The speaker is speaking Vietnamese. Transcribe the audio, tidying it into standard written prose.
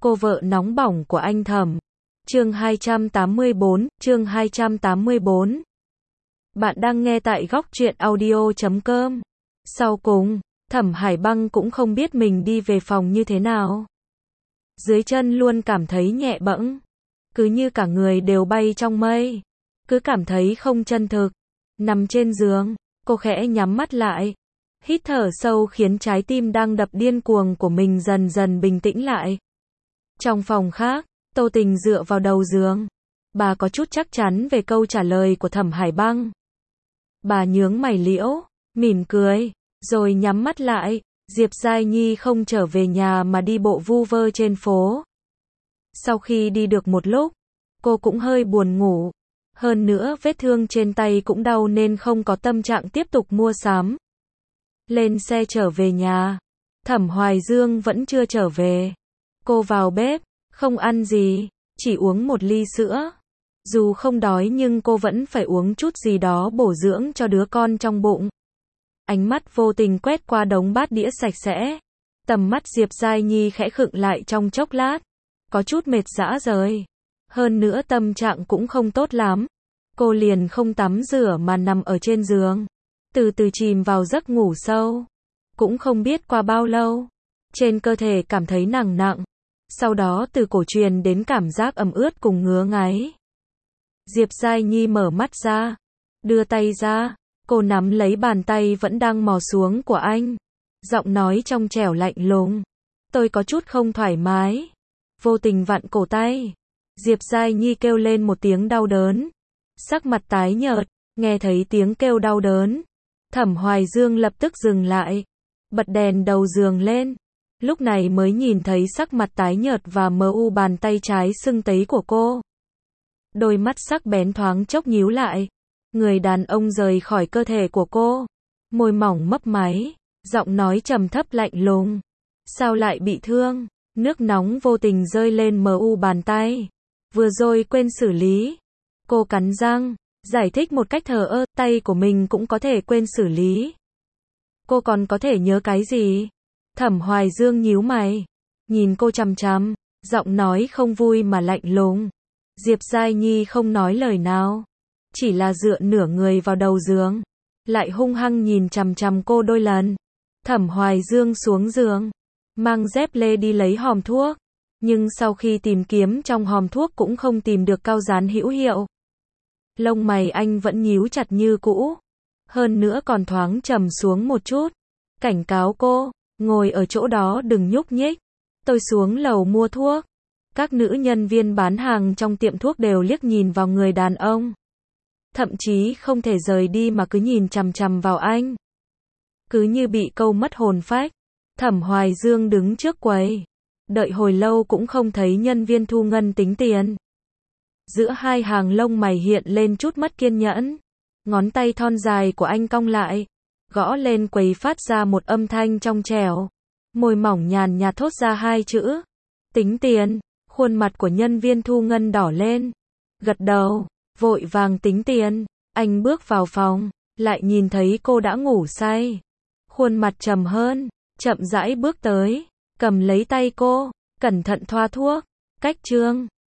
Cô vợ nóng bỏng của anh Thẩm. Chương 284. Bạn đang nghe tại góc truyện audio.com. Sau cùng, Thẩm Hải Băng cũng không biết mình đi về phòng như thế nào. Dưới chân luôn cảm thấy nhẹ bẫng, cứ như cả người đều bay trong mây, cứ cảm thấy không chân thực. Nằm trên giường, cô khẽ nhắm mắt lại, hít thở sâu khiến trái tim đang đập điên cuồng của mình dần dần bình tĩnh lại. Trong phòng khác, Tô Tình dựa vào đầu giường. Bà có chút chắc chắn về câu trả lời của Thẩm Hải Băng. Bà nhướng mày liễu, mỉm cười, rồi nhắm mắt lại. Diệp Giai Nhi không trở về nhà mà đi bộ vu vơ trên phố. Sau khi đi được một lúc, cô cũng hơi buồn ngủ. Hơn nữa vết thương trên tay cũng đau nên không có tâm trạng tiếp tục mua sắm. Lên xe trở về nhà, Thẩm Hoài Dương vẫn chưa trở về. Cô vào bếp, không ăn gì, chỉ uống một ly sữa. Dù không đói nhưng cô vẫn phải uống chút gì đó bổ dưỡng cho đứa con trong bụng. Ánh mắt vô tình quét qua đống bát đĩa sạch sẽ. Tầm mắt Diệp Giai Nhi khẽ khựng lại trong chốc lát. Có chút mệt rã rời. Hơn nữa tâm trạng cũng không tốt lắm. Cô liền không tắm rửa mà nằm ở trên giường, từ từ chìm vào giấc ngủ sâu. Cũng không biết qua bao lâu, trên cơ thể cảm thấy nặng nặng. Sau đó từ cổ truyền đến cảm giác ẩm ướt cùng ngứa ngáy. Diệp Giai Nhi mở mắt ra, đưa tay ra, cô nắm lấy bàn tay vẫn đang mò xuống của anh. Giọng nói trong trẻo lạnh lùng. Tôi có chút không thoải mái. Vô tình vặn cổ tay. Diệp Giai Nhi kêu lên một tiếng đau đớn. Sắc mặt tái nhợt, nghe thấy tiếng kêu đau đớn. Thẩm Hoài Dương lập tức dừng lại, bật đèn đầu giường lên. Lúc này mới nhìn thấy sắc mặt tái nhợt và mờ u bàn tay trái sưng tấy của cô. Đôi mắt sắc bén thoáng chốc nhíu lại. Người đàn ông rời khỏi cơ thể của cô. Môi mỏng mấp máy, giọng nói trầm thấp lạnh lùng. Sao lại bị thương? Nước nóng vô tình rơi lên mờ u bàn tay. Vừa rồi quên xử lý. Cô cắn răng, giải thích một cách thờ ơ, tay của mình cũng có thể quên xử lý. Cô còn có thể nhớ cái gì? Thẩm Hoài Dương nhíu mày, nhìn cô chằm chằm, giọng nói không vui mà lạnh lùng. Diệp Giai Nhi không nói lời nào, chỉ là dựa nửa người vào đầu giường, lại hung hăng nhìn chằm chằm cô đôi lần. Thẩm Hoài Dương xuống giường, mang dép lê đi lấy hòm thuốc, nhưng sau khi tìm kiếm trong hòm thuốc cũng không tìm được cao dán hữu hiệu. Lông mày anh vẫn nhíu chặt như cũ, hơn nữa còn thoáng trầm xuống một chút, cảnh cáo cô, ngồi ở chỗ đó đừng nhúc nhích. Tôi xuống lầu mua thuốc. Các nữ nhân viên bán hàng trong tiệm thuốc đều liếc nhìn vào người đàn ông, thậm chí không thể rời đi mà cứ nhìn chằm chằm vào anh, cứ như bị câu mất hồn phách. Thẩm Hoài Dương đứng trước quầy, đợi hồi lâu cũng không thấy nhân viên thu ngân tính tiền. Giữa hai hàng lông mày hiện lên chút mất kiên nhẫn. Ngón tay thon dài của anh cong lại, gõ lên quầy phát ra một âm thanh trong trẻo. Môi mỏng nhàn nhạt thốt ra hai chữ. Tính tiền. Khuôn mặt của nhân viên thu ngân đỏ lên. Gật đầu, vội vàng tính tiền. Anh bước vào phòng, lại nhìn thấy cô đã ngủ say. Khuôn mặt trầm hơn, chậm rãi bước tới, cầm lấy tay cô, cẩn thận thoa thuốc. Cách chương